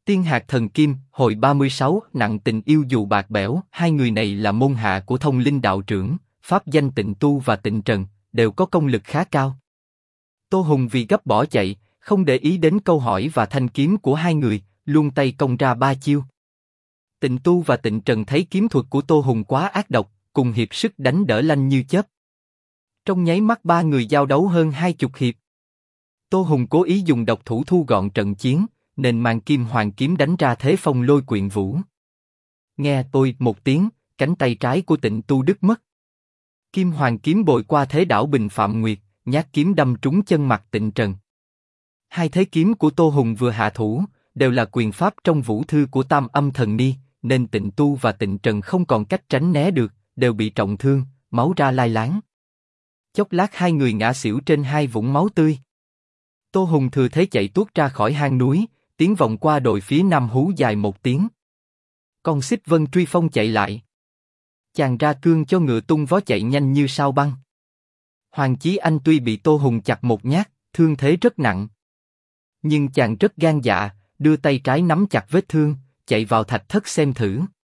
Tiên hạt thần kim, hồi 36, nặng tình yêu dù bạc bẽo. Hai người này là môn hạ của Thông Linh đạo trưởng, pháp danh Tịnh Tu và Tịnh Trần, đều có công lực khá cao. Tô Hùng vì gấp bỏ chạy, không để ý đến câu hỏi và thanh kiếm của hai người, luôn tay công ra 3 chiêu. Tịnh Tu và Tịnh Trần thấy kiếm thuật của Tô Hùng quá ác độc, cùng hiệp sức đánh đỡ lanh như chớp. Trong nháy mắt ba người giao đấu hơn 20 hiệp. Tô Hùng cố ý dùng độc thủ thu gọn trận chiến, nên mang Kim Hoàng kiếm đánh ra thế phong lôi quyện vũ. Nghe tôi một tiếng, cánh tay trái của Tịnh Tu đứt mất. Kim Hoàng kiếm bội qua thế đảo Bình Phạm Nguyệt, nhát kiếm đâm trúng chân mặt Tịnh Trần. Hai thế kiếm của Tô Hùng vừa hạ thủ, đều là quyền pháp trong vũ thư của Tam Âm Thần Ni, nên Tịnh Tu và Tịnh Trần không còn cách tránh né được, đều bị trọng thương, máu ra lai láng. Chốc lát hai người ngã xỉu trên hai vũng máu tươi. Tô Hùng thừa thế chạy tuốt ra khỏi hang núi, tiến vòng qua đồi phía nam hú dài một tiếng. Con Xích Vân truy phong chạy lại. Chàng ra cương cho ngựa tung vó chạy nhanh như sao băng. Hoàng Chí Anh tuy bị Tô Hùng chặt một nhát, thương thế rất nặng. Nhưng chàng rất gan dạ, đưa tay trái nắm chặt vết thương, chạy vào thạch thất xem thử.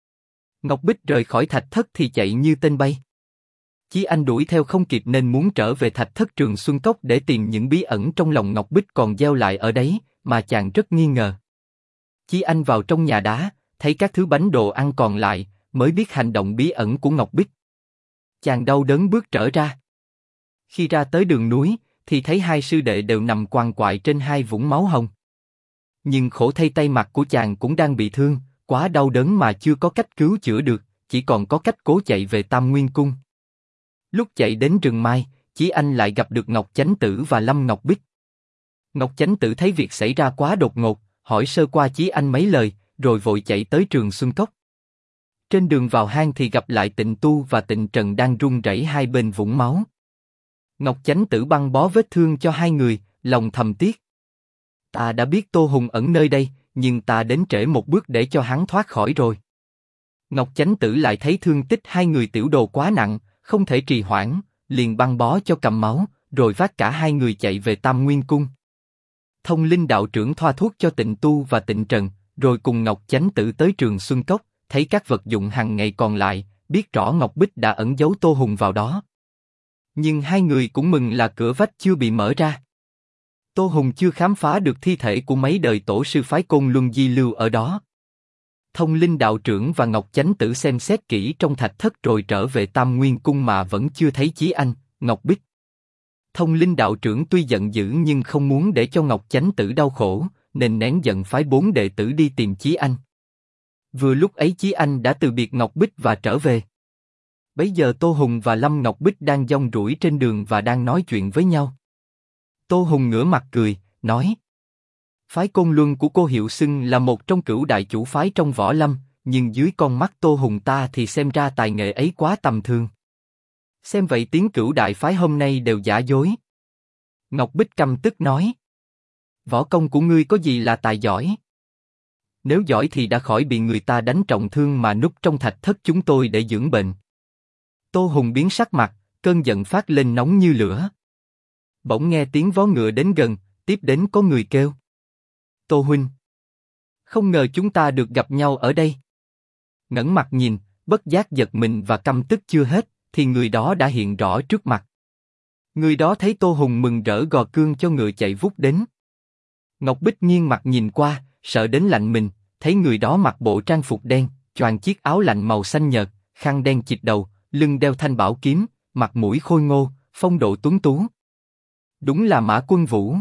Ngọc Bích rời khỏi thạch thất thì chạy như tên bay. Chí Anh đuổi theo không kịp nên muốn trở về thạch thất Trường Xuân Cốc để tìm những bí ẩn trong lòng Ngọc Bích còn gieo lại ở đấy, mà chàng rất nghi ngờ. Chí Anh vào trong nhà đá, thấy các thứ bánh đồ ăn còn lại, mới biết hành động bí ẩn của Ngọc Bích. Chàng đau đớn bước trở ra. Khi ra tới đường núi, thì thấy hai sư đệ đều nằm quằn quại trên hai vũng máu hồng. Nhưng khổ thay tay mặt của chàng cũng đang bị thương, quá đau đớn mà chưa có cách cứu chữa được, chỉ còn có cách cố chạy về Tam Nguyên Cung. Lúc chạy đến rừng mai, Chí Anh lại gặp được Ngọc Chánh Tử và Lâm Ngọc Bích. Ngọc Chánh Tử thấy việc xảy ra quá đột ngột, hỏi sơ qua Chí Anh mấy lời, rồi vội chạy tới Trường Xuân Cốc. Trên đường vào hang thì gặp lại Tịnh Tu và Tịnh Trần đang run rẩy hai bên vũng máu. Ngọc Chánh Tử băng bó vết thương cho hai người, lòng thầm tiếc. Ta đã biết Tô Hùng ẩn nơi đây, nhưng ta đến trễ một bước để cho hắn thoát khỏi rồi. Ngọc Chánh Tử lại thấy thương tích hai người tiểu đồ quá nặng, không thể trì hoãn, liền băng bó cho cầm máu, rồi vác cả hai người chạy về Tam Nguyên Cung. Thông Linh đạo trưởng thoa thuốc cho Tịnh Tu và Tịnh Trần, rồi cùng Ngọc Chánh Tử tới Trường Xuân Cốc, thấy các vật dụng hàng ngày còn lại, biết rõ Ngọc Bích đã ẩn giấu Tô Hùng vào đó. Nhưng hai người cũng mừng là cửa vách chưa bị mở ra. Tô Hùng chưa khám phá được thi thể của mấy đời tổ sư phái Côn Luân di lưu ở đó. Thông Linh đạo trưởng và Ngọc Chánh Tử xem xét kỹ trong thạch thất rồi trở về Tam Nguyên Cung mà vẫn chưa thấy Chí Anh, Ngọc Bích. Thông Linh đạo trưởng tuy giận dữ nhưng không muốn để cho Ngọc Chánh Tử đau khổ, nên nén giận phái 4 đệ tử đi tìm Chí Anh. Vừa lúc ấy Chí Anh đã từ biệt Ngọc Bích và trở về. Bấy giờ Tô Hùng và Lâm Ngọc Bích đang dong ruổi trên đường và đang nói chuyện với nhau. Tô Hùng ngửa mặt cười, nói: Phái Côn Luân của cô hiệu xưng là một trong cửu đại chủ phái trong võ lâm, nhưng dưới con mắt Tô Hùng ta thì xem ra tài nghệ ấy quá tầm thường. Xem vậy tiếng cửu đại phái hôm nay đều giả dối. Ngọc Bích căm tức nói: Võ công của ngươi có gì là tài giỏi? Nếu giỏi thì đã khỏi bị người ta đánh trọng thương mà núp trong thạch thất chúng tôi để dưỡng bệnh. Tô Hùng biến sắc mặt, cơn giận phát lên nóng như lửa. Bỗng nghe tiếng vó ngựa đến gần, tiếp đến có người kêu: Tô huynh, không ngờ chúng ta được gặp nhau ở đây. Ngẩng mặt nhìn, bất giác giật mình và căm tức chưa hết, thì người đó đã hiện rõ trước mặt. Người đó thấy Tô Hùng mừng rỡ gò cương cho ngựa chạy vút đến. Ngọc Bích nghiêng mặt nhìn qua, sợ đến lạnh mình, thấy người đó mặc bộ trang phục đen, choàng chiếc áo lạnh màu xanh nhợt, khăn đen chìt đầu, lưng đeo thanh bảo kiếm, mặt mũi khôi ngô, phong độ tuấn tú. Đúng là Mã Quân Vũ.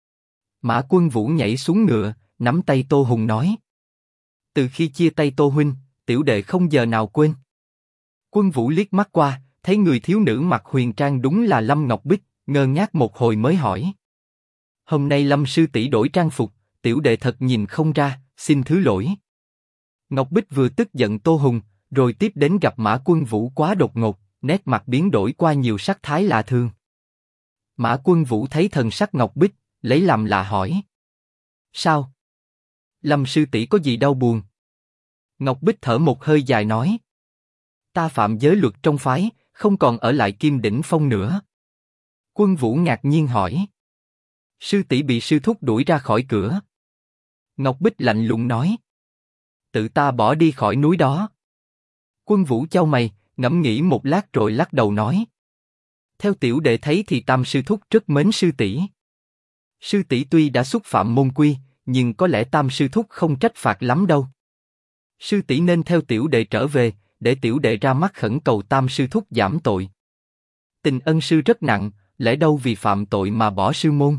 Mã Quân Vũ nhảy xuống ngựa, nắm tay Tô Hùng nói: Từ khi chia tay Tô huynh, tiểu đệ không giờ nào quên. Quân Vũ liếc mắt qua, thấy người thiếu nữ mặc huyền trang đúng là Lâm Ngọc Bích, ngơ ngác một hồi mới hỏi: Hôm nay Lâm sư tỷ đổi trang phục, tiểu đệ thật nhìn không ra, xin thứ lỗi. Ngọc Bích vừa tức giận Tô Hùng, rồi tiếp đến gặp Mã Quân Vũ quá đột ngột, nét mặt biến đổi qua nhiều sắc thái lạ thường. Mã Quân Vũ thấy thần sắc Ngọc Bích, lấy làm lạ hỏi: Sao? Lâm sư tỷ có gì đau buồn? Ngọc Bích thở một hơi dài nói: Ta phạm giới luật trong phái, không còn ở lại Kim Đỉnh Phong nữa. Quân Vũ ngạc nhiên hỏi: Sư tỷ bị sư thúc đuổi ra khỏi cửa? Ngọc Bích lạnh lùng nói. Tự ta bỏ đi khỏi núi đó. Quân Vũ chau mày, ngẫm nghĩ một lát rồi lắc đầu nói. Theo tiểu đệ thấy thì Tam sư thúc rất mến sư tỷ. Sư tỷ tuy đã xúc phạm môn quy, nhưng có lẽ Tam sư thúc không trách phạt lắm đâu. Sư tỷ nên theo tiểu đệ trở về, để tiểu đệ ra mắt khẩn cầu Tam sư thúc giảm tội. Tình ân sư rất nặng, lẽ đâu vì phạm tội mà bỏ sư môn.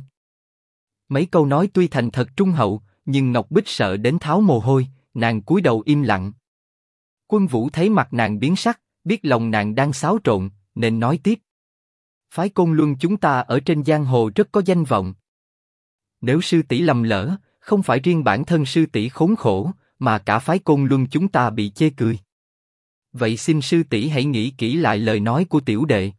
Mấy câu nói tuy thành thật trung hậu, nhưng Ngọc Bích sợ đến tháo mồ hôi, nàng cúi đầu im lặng. Quân Vũ thấy mặt nàng biến sắc, biết lòng nàng đang xáo trộn, nên nói tiếp. Phái Côn Luân chúng ta ở trên giang hồ rất có danh vọng. Nếu sư tỷ lầm lỡ, không phải riêng bản thân sư tỷ khốn khổ, mà cả phái Côn Luân chúng ta bị chê cười. Vậy xin sư tỷ hãy nghĩ kỹ lại lời nói của tiểu đệ.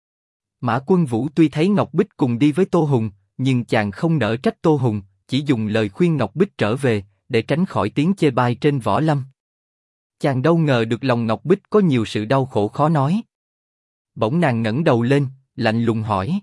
Mã Quân Vũ tuy thấy Ngọc Bích cùng đi với Tô Hùng, nhưng chàng không nỡ trách Tô Hùng, chỉ dùng lời khuyên Ngọc Bích trở về, để tránh khỏi tiếng chê bai trên võ lâm. Chàng đâu ngờ được lòng Ngọc Bích có nhiều sự đau khổ khó nói. Bỗng nàng ngẩng đầu lên, lạnh lùng hỏi.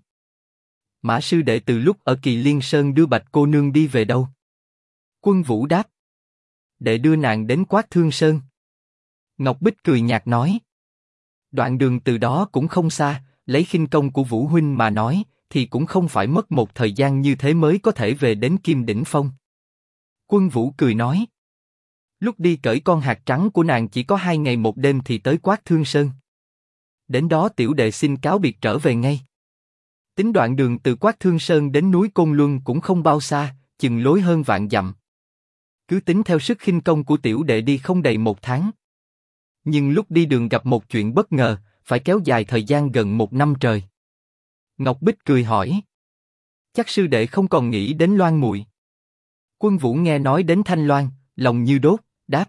Mã sư đệ từ lúc ở Kỳ Liên Sơn đưa Bạch cô nương đi về đâu? Quân Vũ đáp. Đệ đưa nàng đến Quát Thương Sơn. Ngọc Bích cười nhạt nói. Đoạn đường từ đó cũng không xa, lấy khinh công của Vũ huynh mà nói, thì cũng không phải mất một thời gian như thế mới có thể về đến Kim Đỉnh Phong. Quân Vũ cười nói. Lúc đi cởi con hạt trắng của nàng chỉ có 2 ngày 1 đêm thì tới Quát Thương Sơn. Đến đó tiểu đệ xin cáo biệt trở về ngay. Tính đoạn đường từ Quát Thương Sơn đến núi Côn Luân cũng không bao xa, chừng lối hơn vạn dặm. Cứ tính theo sức khinh công của tiểu đệ đi không đầy 1 tháng. Nhưng lúc đi đường gặp một chuyện bất ngờ, phải kéo dài thời gian gần 1 năm trời. Ngọc Bích cười hỏi. Chắc sư đệ không còn nghĩ đến Loan muội. Quân Vũ nghe nói đến Thanh Loan, lòng như đốt, đáp.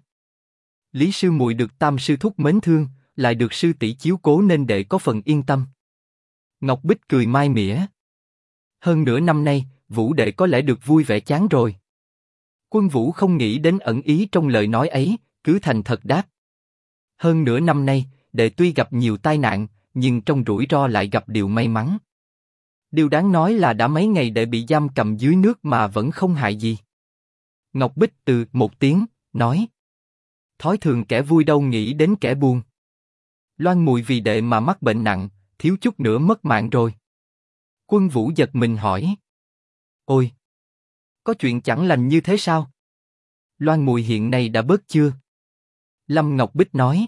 Lý sư muội được Tam sư thúc mến thương, lại được sư tỷ chiếu cố nên đệ có phần yên tâm. Ngọc Bích cười mai mỉa. Hơn nửa năm nay, Vũ đệ có lẽ được vui vẻ chán rồi. Quân Vũ không nghĩ đến ẩn ý trong lời nói ấy, cứ thành thật đáp. Hơn nửa năm nay, đệ tuy gặp nhiều tai nạn, nhưng trong rủi ro lại gặp điều may mắn. Điều đáng nói là đã mấy ngày đệ bị giam cầm dưới nước mà vẫn không hại gì. Ngọc Bích từ một tiếng, nói. Thói thường kẻ vui đâu nghĩ đến kẻ buồn. Loan muội vì đệ mà mắc bệnh nặng, thiếu chút nữa mất mạng rồi. Quân Vũ giật mình hỏi. Ôi! Có chuyện chẳng lành như thế sao? Loan muội hiện nay đã bớt chưa? Lâm Ngọc Bích nói.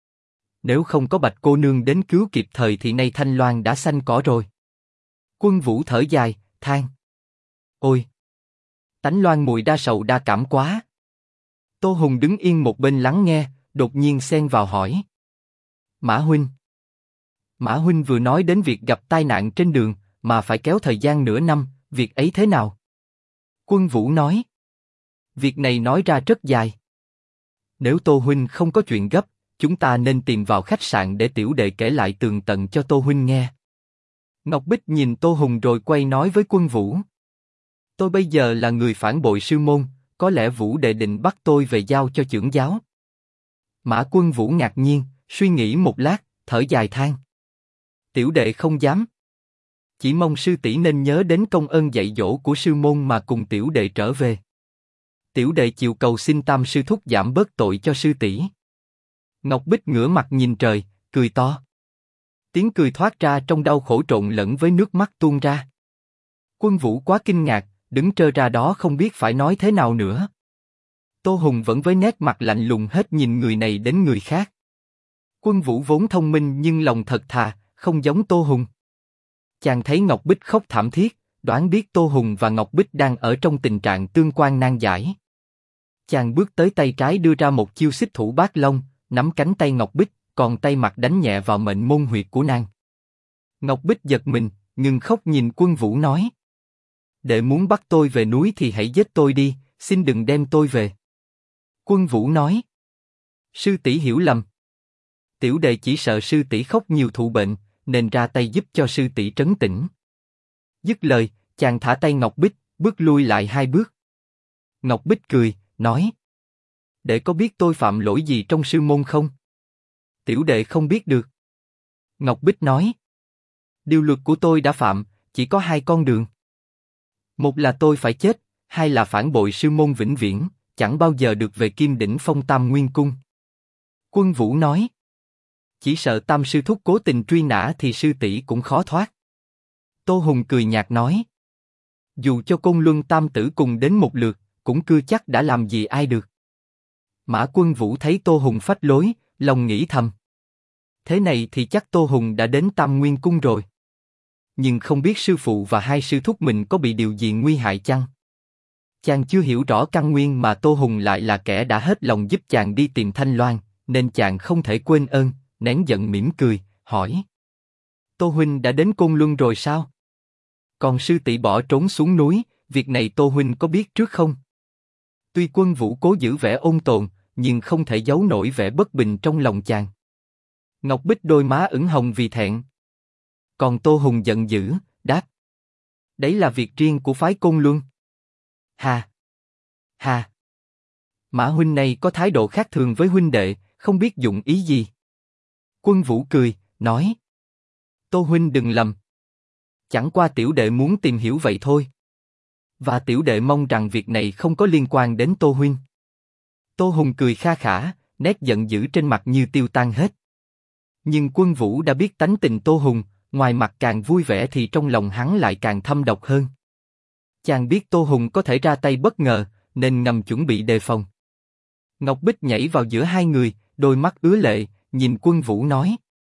Nếu không có Bạch cô nương đến cứu kịp thời thì nay Thanh Loan đã xanh cỏ rồi. Quân Vũ thở dài, than. Ôi! Tánh Loan muội đa sầu đa cảm quá. Tô Hùng đứng yên một bên lắng nghe, đột nhiên xen vào hỏi. Mã huynh. Mã huynh vừa nói đến việc gặp tai nạn trên đường, mà phải kéo thời gian nửa năm, việc ấy thế nào? Quân Vũ nói. Việc này nói ra rất dài. Nếu Tô huynh không có chuyện gấp, chúng ta nên tìm vào khách sạn để tiểu đệ kể lại tường tận cho Tô huynh nghe. Ngọc Bích nhìn Tô Hùng rồi quay nói với Quân Vũ. Tôi bây giờ là người phản bội sư môn, có lẽ Vũ đệ định bắt tôi về giao cho chưởng giáo. Mã Quân Vũ ngạc nhiên, suy nghĩ một lát, thở dài than. Tiểu đệ không dám. Chỉ mong sư tỷ nên nhớ đến công ơn dạy dỗ của sư môn mà cùng tiểu đệ trở về. Tiểu đệ chịu cầu xin Tam sư thúc giảm bớt tội cho sư tỷ. Ngọc Bích ngửa mặt nhìn trời, cười to. Tiếng cười thoát ra trong đau khổ trộn lẫn với nước mắt tuôn ra. Quân Vũ quá kinh ngạc, đứng trơ ra đó không biết phải nói thế nào nữa. Tô Hùng vẫn với nét mặt lạnh lùng hết nhìn người này đến người khác. Quân Vũ vốn thông minh nhưng lòng thật thà, không giống Tô Hùng. Chàng thấy Ngọc Bích khóc thảm thiết, đoán biết Tô Hùng và Ngọc Bích đang ở trong tình trạng tương quan nan giải. Chàng bước tới tay trái đưa ra một chiêu xích thủ bát long, nắm cánh tay Ngọc Bích, còn tay mặt đánh nhẹ vào mệnh môn huyệt của nàng. Ngọc Bích giật mình, ngừng khóc nhìn Quân Vũ nói. Đệ muốn bắt tôi về núi thì hãy giết tôi đi, xin đừng đem tôi về. Quân Vũ nói. Sư tỷ hiểu lầm. Tiểu đệ chỉ sợ sư tỷ khóc nhiều thụ bệnh, nên ra tay giúp cho sư tỷ trấn tĩnh. Dứt lời, chàng thả tay Ngọc Bích, bước lui lại 2 bước. Ngọc Bích cười, nói. Đệ có biết tôi phạm lỗi gì trong sư môn không? Tiểu đệ không biết được. Ngọc Bích nói. Điều luật của tôi đã phạm, chỉ có 2 con đường. Một là tôi phải chết, hai là phản bội sư môn vĩnh viễn, chẳng bao giờ được về Kim Đỉnh Phong Tam Nguyên Cung. Quân Vũ nói. Chỉ sợ Tam sư thúc cố tình truy nã thì sư tỷ cũng khó thoát. Tô Hùng cười nhạt nói. Dù cho Côn Luân Tam tử cùng đến một lượt, cũng chưa chắc đã làm gì ai được. Mã Quân Vũ thấy Tô Hùng phách lối, lòng nghĩ thầm. Thế này thì chắc Tô Hùng đã đến Tam Nguyên Cung rồi. Nhưng không biết sư phụ và hai sư thúc mình có bị điều gì nguy hại chăng? Chàng chưa hiểu rõ căn nguyên mà Tô Hùng lại là kẻ đã hết lòng giúp chàng đi tìm Thanh Loan, nên chàng không thể quên ơn, nén giận mỉm cười, hỏi. Tô huynh đã đến Côn Luân rồi sao? Còn sư tỷ bỏ trốn xuống núi, việc này Tô huynh có biết trước không? Tuy Quân Vũ cố giữ vẻ ôn tồn, nhưng không thể giấu nổi vẻ bất bình trong lòng chàng. Ngọc Bích đôi má ửng hồng vì thẹn. Còn Tô Hùng giận dữ, đáp. Đấy là việc riêng của phái Côn Luân. Hà! Hà! Mã huynh này có thái độ khác thường với huynh đệ, không biết dụng ý gì. Quân Vũ cười, nói. Tô huynh đừng lầm. Chẳng qua tiểu đệ muốn tìm hiểu vậy thôi. Và tiểu đệ mong rằng việc này không có liên quan đến Tô huynh. Tô Hùng cười kha khả, nét giận dữ trên mặt như tiêu tan hết. Nhưng Quân Vũ đã biết tánh tình Tô Hùng, ngoài mặt càng vui vẻ thì trong lòng hắn lại càng thâm độc hơn. Chàng biết Tô Hùng có thể ra tay bất ngờ, nên ngầm chuẩn bị đề phòng. Ngọc Bích nhảy vào giữa hai người, đôi mắt ứa lệ, nhìn Quân Vũ nói.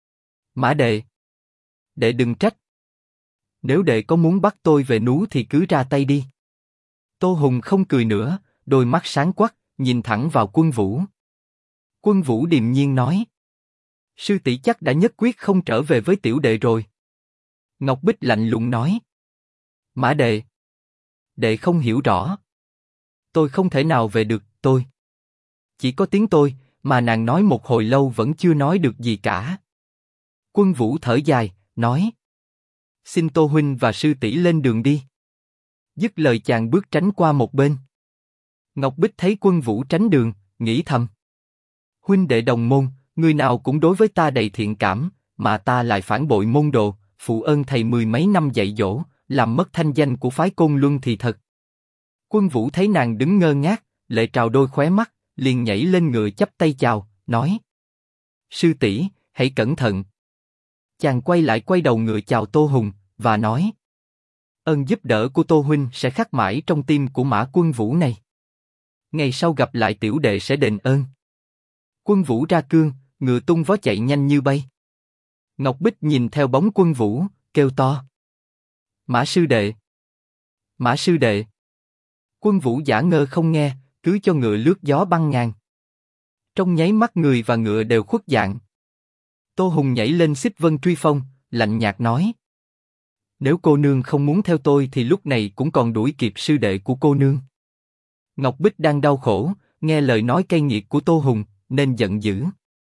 Mã đệ! Đệ đừng trách. Nếu đệ có muốn bắt tôi về núi thì cứ ra tay đi. Tô Hùng không cười nữa, đôi mắt sáng quắc, nhìn thẳng vào Quân Vũ. Quân Vũ điềm nhiên nói. Sư tỷ chắc đã nhất quyết không trở về với tiểu đệ rồi. Ngọc Bích lạnh lùng nói. Mã đệ! Đệ không hiểu rõ. Tôi không thể nào về được, tôi. Chỉ có tiếng tôi, mà nàng nói một hồi lâu vẫn chưa nói được gì cả. Quân Vũ thở dài, nói. Xin Tô huynh và sư tỷ lên đường đi. Dứt lời chàng bước tránh qua một bên. Ngọc Bích thấy Quân Vũ tránh đường, nghĩ thầm. Huynh đệ đồng môn, người nào cũng đối với ta đầy thiện cảm, mà ta lại phản bội môn đồ, phụ ơn thầy mười mấy năm dạy dỗ, làm mất thanh danh của phái Côn Luân thì thật. Quân Vũ thấy nàng đứng ngơ ngác, lệ trào đôi khóe mắt, liền nhảy lên ngựa chắp tay chào, nói: Sư tỷ, hãy cẩn thận. Chàng quay đầu ngựa chào Tô Hùng và nói: Ơn giúp đỡ của Tô huynh sẽ khắc mãi trong tim của Mã Quân Vũ này. Ngày sau gặp lại tiểu đệ sẽ đền ơn. Quân Vũ ra cương, ngựa tung vó chạy nhanh như bay. Ngọc Bích nhìn theo bóng Quân Vũ, kêu to: Mã sư đệ! Mã sư đệ! Quân Vũ giả ngơ không nghe, cứ cho ngựa lướt gió băng ngàn. Trong nháy mắt người và ngựa đều khuất dạng. Tô Hùng nhảy lên xích vân truy phong, lạnh nhạt nói: Nếu cô nương không muốn theo tôi thì lúc này cũng còn đuổi kịp sư đệ của cô nương. Ngọc Bích đang đau khổ, nghe lời nói cay nghiệt của Tô Hùng, nên giận dữ.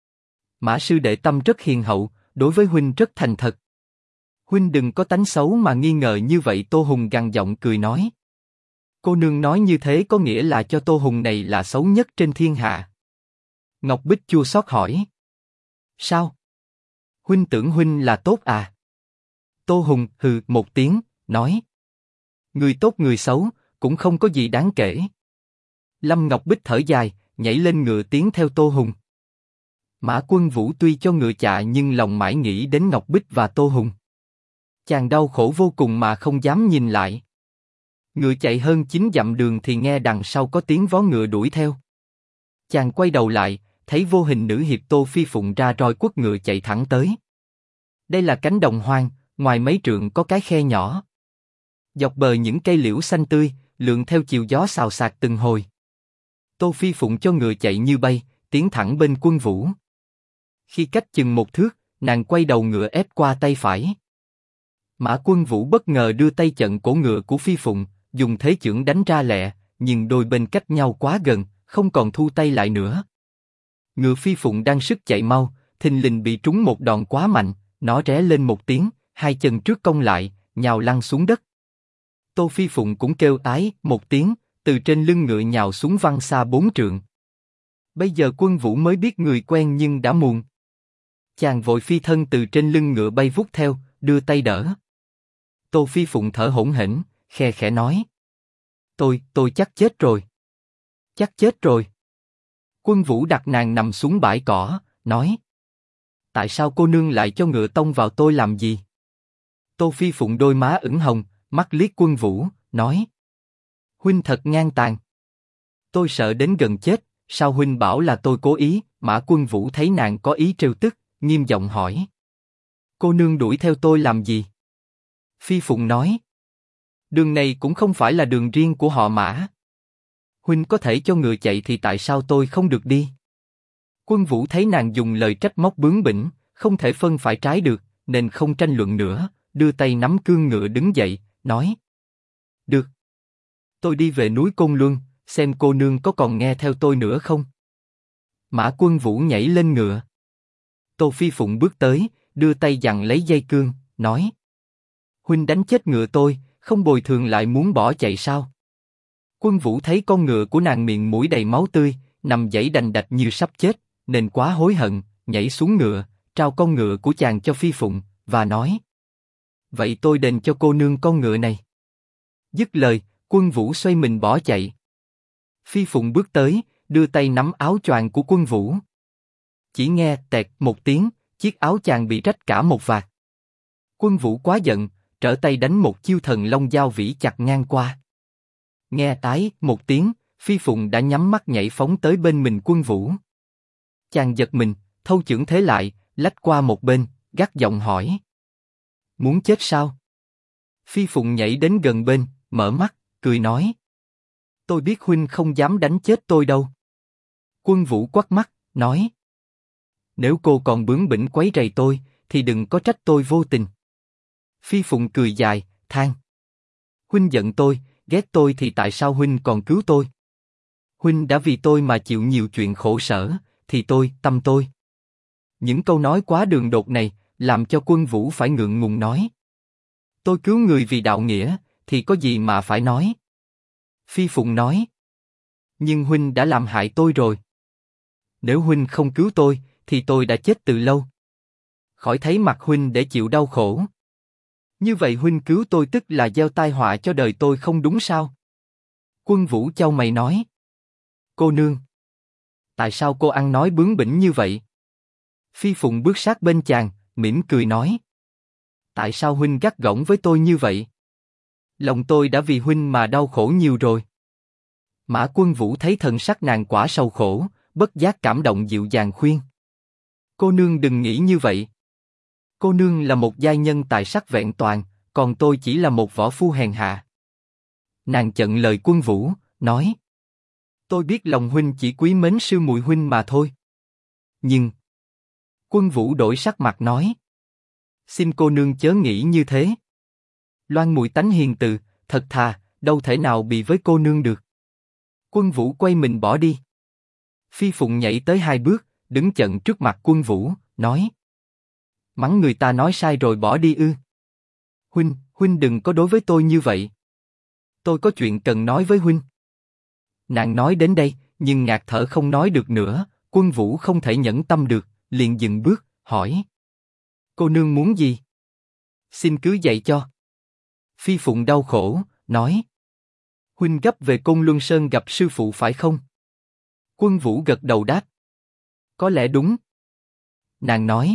Mã sư đệ tâm rất hiền hậu, đối với huynh rất thành thật. Huynh đừng có tánh xấu mà nghi ngờ như vậy. Tô Hùng gằn giọng cười nói. Cô nương nói như thế có nghĩa là cho Tô Hùng này là xấu nhất trên thiên hạ. Ngọc Bích chua xót hỏi. Sao? Huynh tưởng huynh là tốt à? Tô Hùng hừ một tiếng, nói. Người tốt người xấu, cũng không có gì đáng kể. Lâm Ngọc Bích thở dài, nhảy lên ngựa tiến theo Tô Hùng. Mã Quân Vũ tuy cho ngựa chạy nhưng lòng mãi nghĩ đến Ngọc Bích và Tô Hùng. Chàng đau khổ vô cùng mà không dám nhìn lại. Ngựa chạy hơn 9 dặm đường thì nghe đằng sau có tiếng vó ngựa đuổi theo. Chàng quay đầu lại, thấy vô hình nữ hiệp Tô Phi Phụng ra roi quất ngựa chạy thẳng tới. Đây là cánh đồng hoang, ngoài mấy trượng có cái khe nhỏ. Dọc bờ những cây liễu xanh tươi, lượn theo chiều gió xào xạc từng hồi. Tô Phi Phụng cho ngựa chạy như bay, tiến thẳng bên Quân Vũ. Khi cách chừng một thước, nàng quay đầu ngựa ép qua tay phải. Mã Quân Vũ bất ngờ đưa tay chặn cổ ngựa của Phi Phụng, dùng thế chưởng đánh ra lẹ, nhưng đôi bên cách nhau quá gần, không còn thu tay lại nữa. Ngựa Phi Phụng đang sức chạy mau, thình lình bị trúng một đòn quá mạnh, nó ré lên một tiếng, hai chân trước cong lại, nhào lăn xuống đất. Tô Phi Phụng cũng kêu ái một tiếng, từ trên lưng ngựa nhào xuống văng xa 4 trượng. Bây giờ Quân Vũ mới biết người quen nhưng đã muộn. Chàng vội phi thân từ trên lưng ngựa bay vút theo, đưa tay đỡ. Tô Phi Phụng thở hổn hển, khe khẽ nói: Tôi chắc chết rồi. Chắc chết rồi. Quân Vũ đặt nàng nằm xuống bãi cỏ, nói. Tại sao cô nương lại cho ngựa tông vào tôi làm gì? Tô Phi Phụng đôi má ửng hồng, mắt liếc Quân Vũ, nói. Huynh thật ngang tàn. Tôi sợ đến gần chết, sao huynh bảo là tôi cố ý? Mã Quân Vũ thấy nàng có ý trêu tức, nghiêm giọng hỏi. Cô nương đuổi theo tôi làm gì? Phi Phụng nói. Đường này cũng không phải là đường riêng của họ Mã. Huynh có thể cho ngựa chạy thì tại sao tôi không được đi? Quân Vũ thấy nàng dùng lời trách móc bướng bỉnh, không thể phân phải trái được, nên không tranh luận nữa, đưa tay nắm cương ngựa đứng dậy, nói. Được. Tôi đi về núi Côn Luân, xem cô nương có còn nghe theo tôi nữa không? Mã Quân Vũ nhảy lên ngựa. Tô Phi Phụng bước tới, đưa tay giằng lấy dây cương, nói. Huynh đánh chết ngựa tôi, không bồi thường lại muốn bỏ chạy sao? Quân Vũ thấy con ngựa của nàng miệng mũi đầy máu tươi, nằm giãy đành đạch như sắp chết, nên quá hối hận, nhảy xuống ngựa, trao con ngựa của chàng cho Phi Phụng, và nói. Vậy tôi đền cho cô nương con ngựa này. Dứt lời, Quân Vũ xoay mình bỏ chạy. Phi Phụng bước tới, đưa tay nắm áo choàng của Quân Vũ. Chỉ nghe tẹt một tiếng, chiếc áo chàng bị rách cả một vạt. Quân Vũ quá giận, trở tay đánh một chiêu thần long giao vĩ chặt ngang qua. Nghe tái một tiếng, Phi Phụng đã nhắm mắt nhảy phóng tới bên mình Quân Vũ. Chàng giật mình, thâu chưởng thế lại, lách qua một bên, gắt giọng hỏi. Muốn chết sao? Phi Phụng nhảy đến gần bên, mở mắt, cười nói. Tôi biết huynh không dám đánh chết tôi đâu. Quân Vũ quắt mắt, nói. Nếu cô còn bướng bỉnh quấy rầy tôi, thì đừng có trách tôi vô tình. Phi Phụng cười dài, than. Huynh giận tôi, ghét tôi thì tại sao huynh còn cứu tôi? Huynh đã vì tôi mà chịu nhiều chuyện khổ sở, thì tâm tôi. Những câu nói quá đường đột này, làm cho Quân Vũ phải ngượng ngùng nói. Tôi cứu người vì đạo nghĩa, thì có gì mà phải nói? Phi Phụng nói. Nhưng huynh đã làm hại tôi rồi. Nếu huynh không cứu tôi, thì tôi đã chết từ lâu. Khỏi thấy mặt huynh để chịu đau khổ. Như vậy huynh cứu tôi tức là gieo tai họa cho đời tôi không đúng sao? Quân Vũ chau mày nói. Cô nương. Tại sao cô ăn nói bướng bỉnh như vậy? Phi Phụng bước sát bên chàng, mỉm cười nói. Tại sao huynh gắt gỏng với tôi như vậy? Lòng tôi đã vì huynh mà đau khổ nhiều rồi. Mã Quân Vũ thấy thần sắc nàng quả sầu khổ, bất giác cảm động dịu dàng khuyên. Cô nương đừng nghĩ như vậy. Cô nương là một giai nhân tài sắc vẹn toàn, còn tôi chỉ là một võ phu hèn hạ. Nàng chận lời Quân Vũ, nói. Tôi biết lòng huynh chỉ quý mến sư muội huynh mà thôi. Nhưng... Quân Vũ đổi sắc mặt nói. Xin cô nương chớ nghĩ như thế. Loan muội tánh hiền từ, thật thà, đâu thể nào bị với cô nương được. Quân Vũ quay mình bỏ đi. Phi Phụng nhảy tới 2 bước, đứng chặn trước mặt Quân Vũ, nói. Mắng người ta nói sai rồi bỏ đi ư? Huynh đừng có đối với tôi như vậy. Tôi có chuyện cần nói với huynh. Nàng nói đến đây, nhưng ngạt thở không nói được nữa. Quân Vũ không thể nhẫn tâm được, liền dừng bước, hỏi. Cô nương muốn gì? Xin cứ dạy cho. Phi Phụng đau khổ, nói. Huynh gấp về Côn Luân Sơn gặp sư phụ phải không? Quân Vũ gật đầu đáp. Có lẽ đúng. Nàng nói.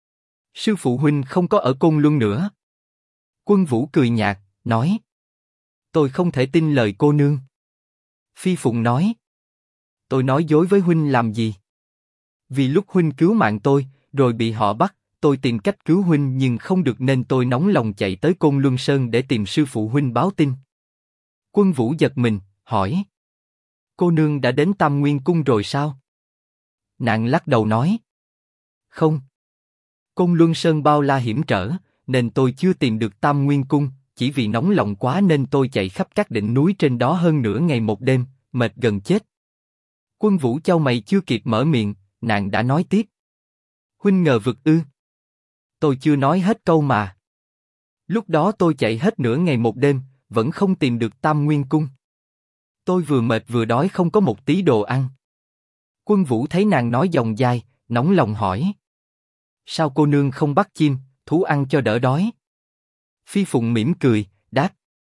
Sư phụ huynh không có ở Côn Luân nữa. Quân Vũ cười nhạt, nói. Tôi không thể tin lời cô nương. Phi Phụng nói. Tôi nói dối với huynh làm gì? Vì lúc huynh cứu mạng tôi, rồi bị họ bắt, tôi tìm cách cứu huynh nhưng không được nên tôi nóng lòng chạy tới Côn Luân Sơn để tìm sư phụ huynh báo tin. Quân Vũ giật mình, hỏi. Cô nương đã đến Tam Nguyên Cung rồi sao? Nàng lắc đầu nói. Không. Côn Luân Sơn bao la hiểm trở, nên tôi chưa tìm được Tam Nguyên Cung, chỉ vì nóng lòng quá nên tôi chạy khắp các đỉnh núi trên đó hơn nửa ngày một đêm, mệt gần chết. Quân Vũ chau mày chưa kịp mở miệng, nàng đã nói tiếp. Huynh ngờ vực ư? Tôi chưa nói hết câu mà. Lúc đó tôi chạy hết nửa ngày một đêm, vẫn không tìm được Tam Nguyên Cung. Tôi vừa mệt vừa đói không có một tí đồ ăn. Quân Vũ thấy nàng nói dòng dài, nóng lòng hỏi. Sao cô nương không bắt chim, thú ăn cho đỡ đói? Phi Phụng mỉm cười, đáp.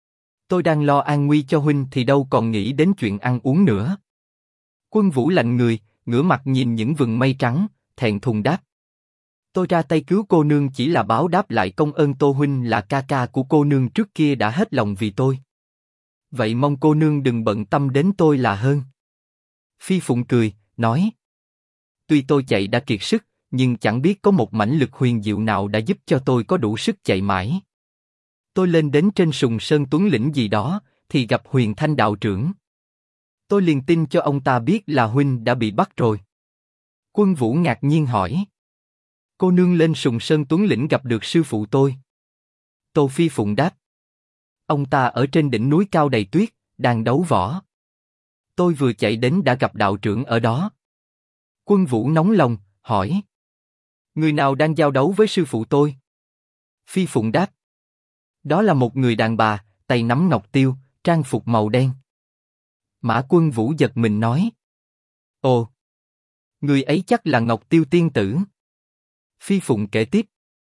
Tôi đang lo an nguy cho huynh thì đâu còn nghĩ đến chuyện ăn uống nữa. Quân Vũ lạnh người, ngửa mặt nhìn những vầng mây trắng, thẹn thùng đáp. Tôi ra tay cứu cô nương chỉ là báo đáp lại công ơn Tô huynh là ca ca của cô nương trước kia đã hết lòng vì tôi. Vậy mong cô nương đừng bận tâm đến tôi là hơn. Phi Phụng cười, nói. Tuy tôi chạy đã kiệt sức, nhưng chẳng biết có một mãnh lực huyền diệu nào đã giúp cho tôi có đủ sức chạy mãi. Tôi lên đến trên Sùng Sơn Tuấn Lĩnh gì đó, thì gặp Huyền Thanh đạo trưởng. Tôi liền tin cho ông ta biết là huynh đã bị bắt rồi. Quân Vũ ngạc nhiên hỏi. Cô nương lên Sùng Sơn Tuấn Lĩnh gặp được sư phụ tôi. Tô Phi Phụng đáp. Ông ta ở trên đỉnh núi cao đầy tuyết, đang đấu võ. Tôi vừa chạy đến đã gặp đạo trưởng ở đó. Quân Vũ nóng lòng, hỏi. Người nào đang giao đấu với sư phụ tôi? Phi Phụng đáp. Đó là một người đàn bà, tay nắm ngọc tiêu, trang phục màu đen. Mã Quân Vũ giật mình nói. Ồ! Người ấy chắc là Ngọc Tiêu tiên tử. Phi Phụng kể tiếp.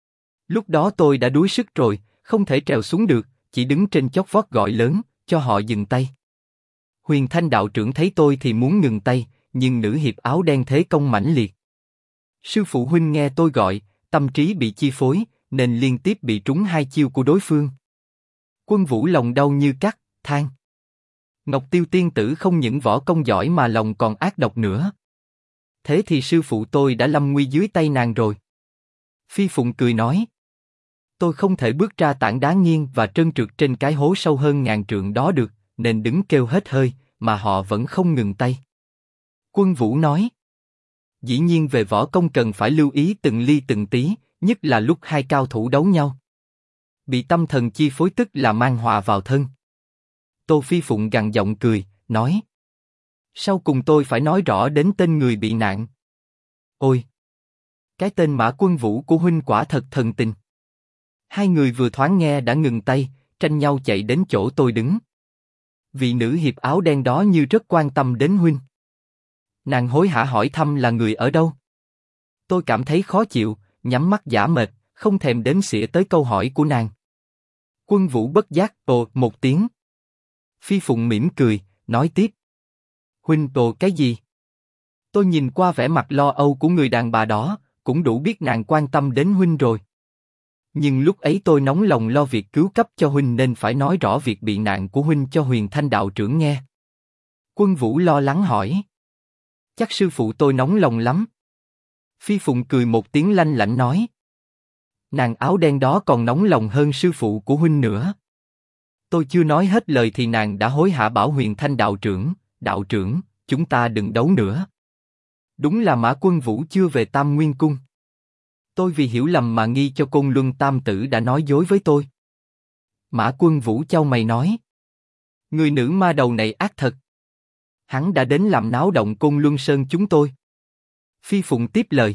Lúc đó tôi đã đuối sức rồi, không thể trèo xuống được, chỉ đứng trên chót vót gọi lớn, cho họ dừng tay. Huyền Thanh đạo trưởng thấy tôi thì muốn ngừng tay, nhưng nữ hiệp áo đen thế công mãnh liệt. Sư phụ huynh nghe tôi gọi, tâm trí bị chi phối, nên liên tiếp bị trúng hai chiêu của đối phương. Quân Vũ lòng đau như cắt, than. Ngọc Tiêu tiên tử không những võ công giỏi mà lòng còn ác độc nữa. Thế thì sư phụ tôi đã lâm nguy dưới tay nàng rồi. Phi Phụng cười nói. Tôi không thể bước ra tảng đá nghiêng và trơn trượt trên cái hố sâu hơn 1000 trượng đó được, nên đứng kêu hết hơi, mà họ vẫn không ngừng tay. Quân Vũ nói. Dĩ nhiên về võ công cần phải lưu ý từng ly từng tí, nhất là lúc hai cao thủ đấu nhau. Bị tâm thần chi phối tức là mang họa vào thân. Tô Phi Phụng gằn giọng cười, nói. Sau cùng tôi phải nói rõ đến tên người bị nạn. Ôi! Cái tên Mã Quân Vũ của huynh quả thật thần tình. Hai người vừa thoáng nghe đã ngừng tay, tranh nhau chạy đến chỗ tôi đứng. Vị nữ hiệp áo đen đó như rất quan tâm đến huynh. Nàng hối hả hỏi thăm là người ở đâu. Tôi cảm thấy khó chịu, nhắm mắt giả mệt, không thèm đếm xỉa tới câu hỏi của nàng. Quân Vũ bất giác ồ một tiếng. Phi Phụng mỉm cười, nói tiếp. Huynh ồ cái gì? Tôi nhìn qua vẻ mặt lo âu của người đàn bà đó, cũng đủ biết nàng quan tâm đến huynh rồi. Nhưng lúc ấy tôi nóng lòng lo việc cứu cấp cho huynh nên phải nói rõ việc bị nạn của huynh cho Huyền Thanh đạo trưởng nghe. Quân Vũ lo lắng hỏi. Chắc sư phụ tôi nóng lòng lắm. Phi Phụng cười một tiếng lanh lảnh nói. Nàng áo đen đó còn nóng lòng hơn sư phụ của huynh nữa. Tôi chưa nói hết lời thì nàng đã hối hả bảo Huyền Thanh đạo trưởng, chúng ta đừng đấu nữa. Đúng là Mã Quân Vũ chưa về Tam Nguyên Cung. Tôi vì hiểu lầm mà nghi cho Côn Luân Tam Tử đã nói dối với tôi. Mã Quân Vũ chau mày nói. Người nữ ma đầu này ác thật. Hắn đã đến làm náo động Côn Luân Sơn chúng tôi. Phi Phụng tiếp lời.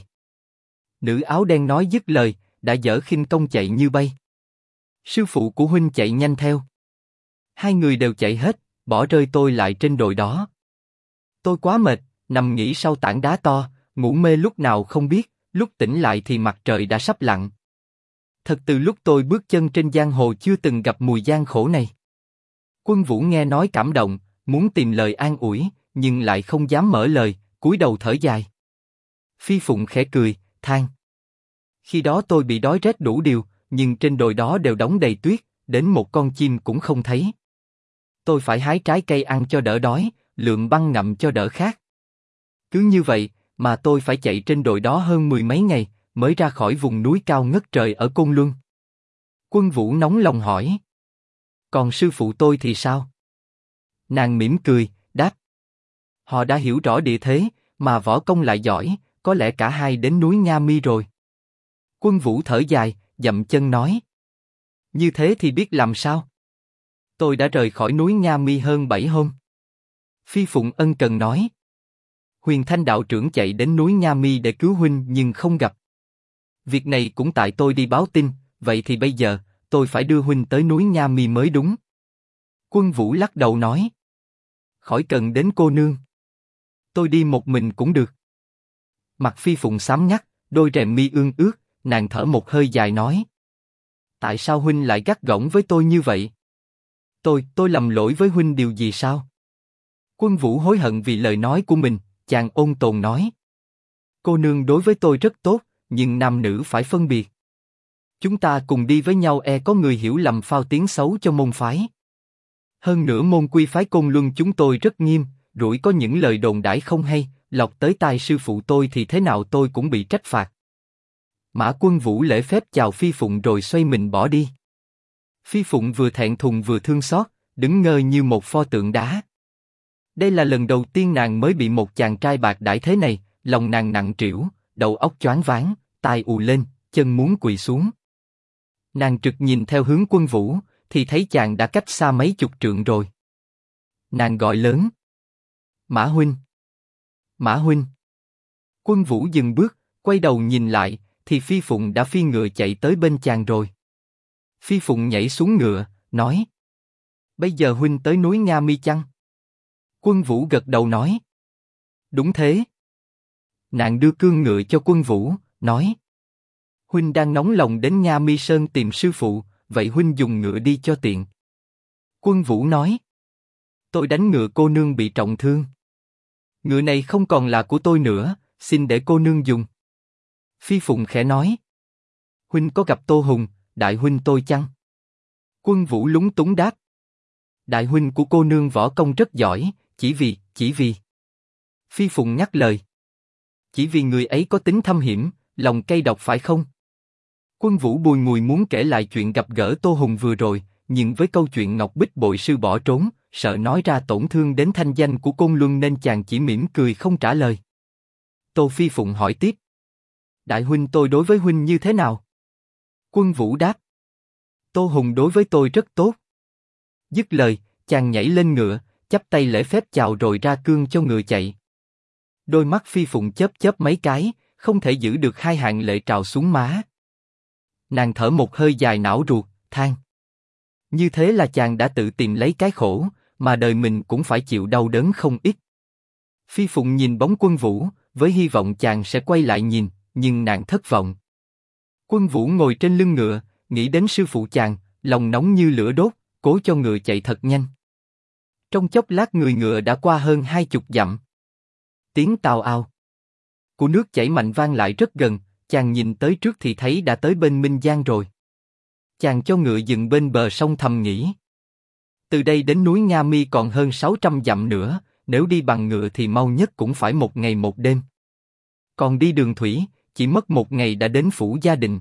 Nữ áo đen nói dứt lời, đã dở khinh công chạy như bay. Sư phụ của huynh chạy nhanh theo. Hai người đều chạy hết, bỏ rơi tôi lại trên đồi đó. Tôi quá mệt, nằm nghỉ sau tảng đá to, ngủ mê lúc nào không biết, lúc tỉnh lại thì mặt trời đã sắp lặn. Thật từ lúc tôi bước chân trên giang hồ chưa từng gặp mùi gian khổ này. Quân Vũ nghe nói cảm động, muốn tìm lời an ủi, nhưng lại không dám mở lời, cúi đầu thở dài. Phi Phụng khẽ cười, than. Khi đó tôi bị đói rét đủ điều, nhưng trên đồi đó đều đóng đầy tuyết, đến một con chim cũng không thấy. Tôi phải hái trái cây ăn cho đỡ đói, lượm băng ngậm cho đỡ khát. Cứ như vậy mà tôi phải chạy trên đồi đó hơn 10 mấy ngày, mới ra khỏi vùng núi cao ngất trời ở Côn Luân. Quân Vũ nóng lòng hỏi. Còn sư phụ tôi thì sao? Nàng mỉm cười, đáp. Họ đã hiểu rõ địa thế, mà võ công lại giỏi, có lẽ cả hai đến núi Nga Mi rồi. Quân Vũ thở dài, dậm chân nói. Như thế thì biết làm sao? Tôi đã rời khỏi núi Nga Mi hơn 7 hôm. Phi Phụng ân cần nói. Huyền Thanh đạo trưởng chạy đến núi Nga Mi để cứu huynh nhưng không gặp. Việc này cũng tại tôi đi báo tin, vậy thì bây giờ, tôi phải đưa huynh tới núi Nga Mi mới đúng. Quân Vũ lắc đầu nói. Khỏi cần đến cô nương. Tôi đi một mình cũng được. Mặt Phi Phụng xám ngắt, đôi rèm mi ương ướt, nàng thở một hơi dài nói. Tại sao huynh lại gắt gỏng với tôi như vậy? Tôi lầm lỗi với huynh điều gì sao? Quân Vũ hối hận vì lời nói của mình, chàng ôn tồn nói. Cô nương đối với tôi rất tốt, nhưng nam nữ phải phân biệt. Chúng ta cùng đi với nhau có người hiểu lầm phao tiếng xấu cho môn phái. Hơn nữa môn quy phái Côn Luân chúng tôi rất nghiêm, rủi có những lời đồn đãi không hay, lọt tới tai sư phụ tôi thì thế nào tôi cũng bị trách phạt. Mã Quân Vũ lễ phép chào Phi Phụng rồi xoay mình bỏ đi. Phi Phụng vừa thẹn thùng vừa thương xót, đứng ngơ như một pho tượng đá. Đây là lần đầu tiên nàng mới bị một chàng trai bạc đãi thế này, lòng nàng nặng trĩu, đầu óc choáng váng, tai ù lên, chân muốn quỳ xuống. Nàng trực nhìn theo hướng Quân Vũ, thì thấy chàng đã cách xa mấy chục trượng rồi. Nàng gọi lớn. Mã huynh! Mã huynh! Quân Vũ dừng bước, quay đầu nhìn lại, thì Phi Phụng đã phi ngựa chạy tới bên chàng rồi. Phi Phụng nhảy xuống ngựa, nói. Bây giờ huynh tới núi Nga Mi chăng? Quân Vũ gật đầu nói. Đúng thế. Nàng đưa cương ngựa cho Quân Vũ, nói. Huynh đang nóng lòng đến Nga Mi Sơn tìm sư phụ, vậy huynh dùng ngựa đi cho tiện. Quân Vũ nói. Tôi đánh ngựa cô nương bị trọng thương. Ngựa này không còn là của tôi nữa, xin để cô nương dùng. Phi Phụng khẽ nói. Huynh có gặp Tô Hùng, đại huynh tôi chăng? Quân Vũ lúng túng đáp. Đại huynh của cô nương võ công rất giỏi, chỉ vì. Phi Phụng nhắc lời. Chỉ vì người ấy có tính thâm hiểm, lòng cay độc phải không? Quân Vũ bùi ngùi muốn kể lại chuyện gặp gỡ Tô Hùng vừa rồi, nhưng với câu chuyện Ngọc Bích bội sư bỏ trốn, sợ nói ra tổn thương đến thanh danh của Côn Luân nên chàng chỉ mỉm cười không trả lời. Tô Phi Phụng hỏi tiếp. Đại huynh tôi đối với huynh như thế nào? Quân Vũ đáp. Tô Hùng đối với tôi rất tốt. Dứt lời, chàng nhảy lên ngựa, chắp tay lễ phép chào rồi ra cương cho ngựa chạy. Đôi mắt Phi Phụng chớp chớp mấy cái, không thể giữ được hai hàng lệ trào xuống má. Nàng thở một hơi dài não ruột, than. Như thế là chàng đã tự tìm lấy cái khổ, mà đời mình cũng phải chịu đau đớn không ít. Phi Phụng nhìn bóng Quân Vũ, với hy vọng chàng sẽ quay lại nhìn, nhưng nàng thất vọng. Quân Vũ ngồi trên lưng ngựa, nghĩ đến sư phụ chàng, lòng nóng như lửa đốt, cố cho ngựa chạy thật nhanh. Trong chốc lát người ngựa đã qua hơn 20 dặm. Tiếng tào ào của nước chảy mạnh vang lại rất gần, chàng nhìn tới trước thì thấy đã tới bên Minh Giang rồi. Chàng cho ngựa dừng bên bờ sông thầm nghĩ. Từ đây đến núi Nga Mi còn hơn 600 dặm nữa, nếu đi bằng ngựa thì mau nhất cũng phải 1 ngày 1 đêm. Còn đi đường thủy, chỉ mất 1 ngày đã đến phủ Gia Định.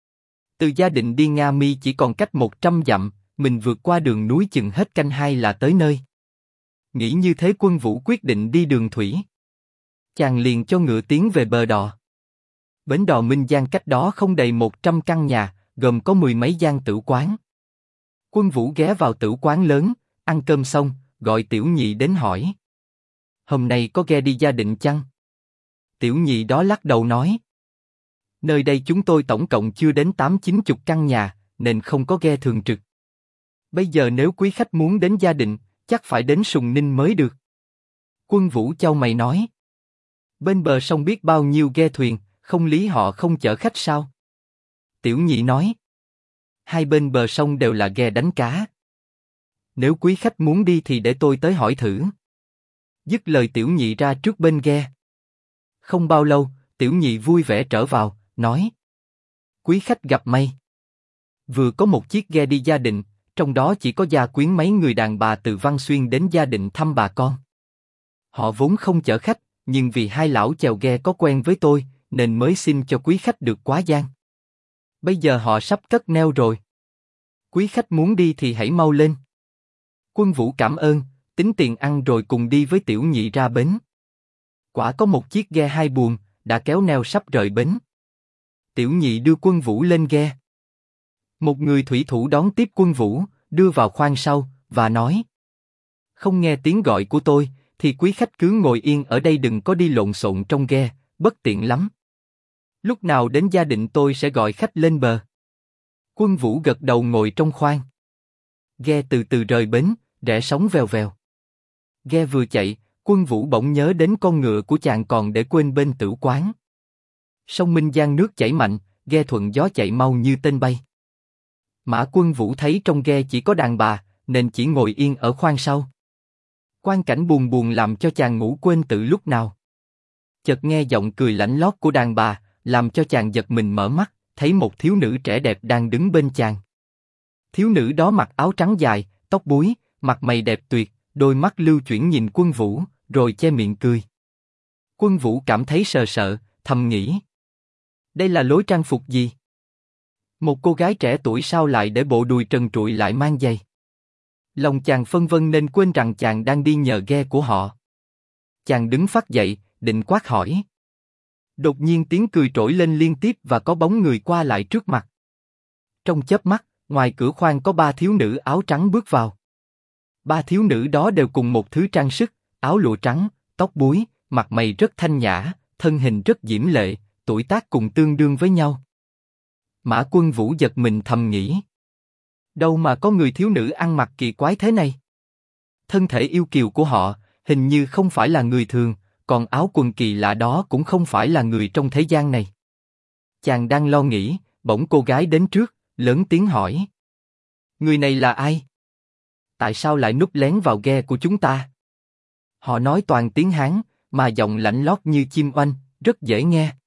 Từ Gia Định đi Nga Mi chỉ còn cách 100 dặm, mình vượt qua đường núi chừng hết canh 2 là tới nơi. Nghĩ như thế Quân Vũ quyết định đi đường thủy. Chàng liền cho ngựa tiến về bờ đò. Bến đò Minh Giang cách đó không đầy 100 căn nhà, gồm có 10 mấy gian tửu quán. Quân Vũ ghé vào tửu quán lớn, ăn cơm xong, gọi Tiểu Nhị đến hỏi. Hôm nay có ghe đi Gia Định chăng? Tiểu Nhị đó lắc đầu nói. Nơi đây chúng tôi tổng cộng chưa đến 8-90 căn nhà, nên không có ghe thường trực. Bây giờ nếu quý khách muốn đến Gia Định, chắc phải đến Sùng Ninh mới được. Quân Vũ chau mày nói. Bên bờ sông biết bao nhiêu ghe thuyền, không lý họ không chở khách sao? Tiểu Nhị nói. Hai bên bờ sông đều là ghe đánh cá. Nếu quý khách muốn đi thì để tôi tới hỏi thử. Dứt lời Tiểu Nhị ra trước bên ghe. Không bao lâu, Tiểu Nhị vui vẻ trở vào, nói. Quý khách gặp may. Vừa có một chiếc ghe đi Gia Định, trong đó chỉ có gia quyến mấy người đàn bà từ Văn Xuyên đến Gia Định thăm bà con. Họ vốn không chở khách, nhưng vì hai lão chèo ghe có quen với tôi, nên mới xin cho quý khách được quá giang. Bây giờ họ sắp cất neo rồi. Quý khách muốn đi thì hãy mau lên. Quân Vũ cảm ơn, tính tiền ăn rồi cùng đi với Tiểu Nhị ra bến. Quả có một chiếc ghe 2 buồm, đã kéo neo sắp rời bến. Tiểu Nhị đưa Quân Vũ lên ghe. Một người thủy thủ đón tiếp Quân Vũ, đưa vào khoang sau, và nói. Không nghe tiếng gọi của tôi, thì quý khách cứ ngồi yên ở đây đừng có đi lộn xộn trong ghe, bất tiện lắm. Lúc nào đến Gia Định tôi sẽ gọi khách lên bờ. Quân Vũ gật đầu ngồi trong khoang. Ghe từ từ rời bến, rẽ sóng vèo vèo. Ghe vừa chạy, Quân Vũ bỗng nhớ đến con ngựa của chàng còn để quên bên tửu quán. Sông Minh Giang nước chảy mạnh, ghe thuận gió chạy mau như tên bay. Mã Quân Vũ thấy trong ghe chỉ có đàn bà, nên chỉ ngồi yên ở khoang sau. Quang cảnh buồn buồn làm cho chàng ngủ quên tự lúc nào. Chợt nghe giọng cười lạnh lót của đàn bà, làm cho chàng giật mình mở mắt, thấy một thiếu nữ trẻ đẹp đang đứng bên chàng. Thiếu nữ đó mặc áo trắng dài, tóc búi, mặt mày đẹp tuyệt, đôi mắt lưu chuyển nhìn Quân Vũ, rồi che miệng cười. Quân Vũ cảm thấy sợ sợ, thầm nghĩ. Đây là lối trang phục gì? Một cô gái trẻ tuổi sao lại để bộ đùi trần trụi lại mang giày? Lòng chàng phân vân nên quên rằng chàng đang đi nhờ ghe của họ. Chàng đứng phắt dậy, định quát hỏi. Đột nhiên tiếng cười trỗi lên liên tiếp và có bóng người qua lại trước mặt. Trong chớp mắt, ngoài cửa khoang có 3 thiếu nữ áo trắng bước vào. 3 thiếu nữ đó đều cùng một thứ trang sức, áo lụa trắng, tóc búi, mặt mày rất thanh nhã, thân hình rất diễm lệ, tuổi tác cùng tương đương với nhau. Mã Quân Vũ giật mình thầm nghĩ. Đâu mà có người thiếu nữ ăn mặc kỳ quái thế này? Thân thể yêu kiều của họ, hình như không phải là người thường, còn áo quần kỳ lạ đó cũng không phải là người trong thế gian này. Chàng đang lo nghĩ, bỗng cô gái đến trước, lớn tiếng hỏi. Người này là ai? Tại sao lại núp lén vào ghe của chúng ta? Họ nói toàn tiếng Hán, mà giọng lạnh lót như chim oanh, rất dễ nghe.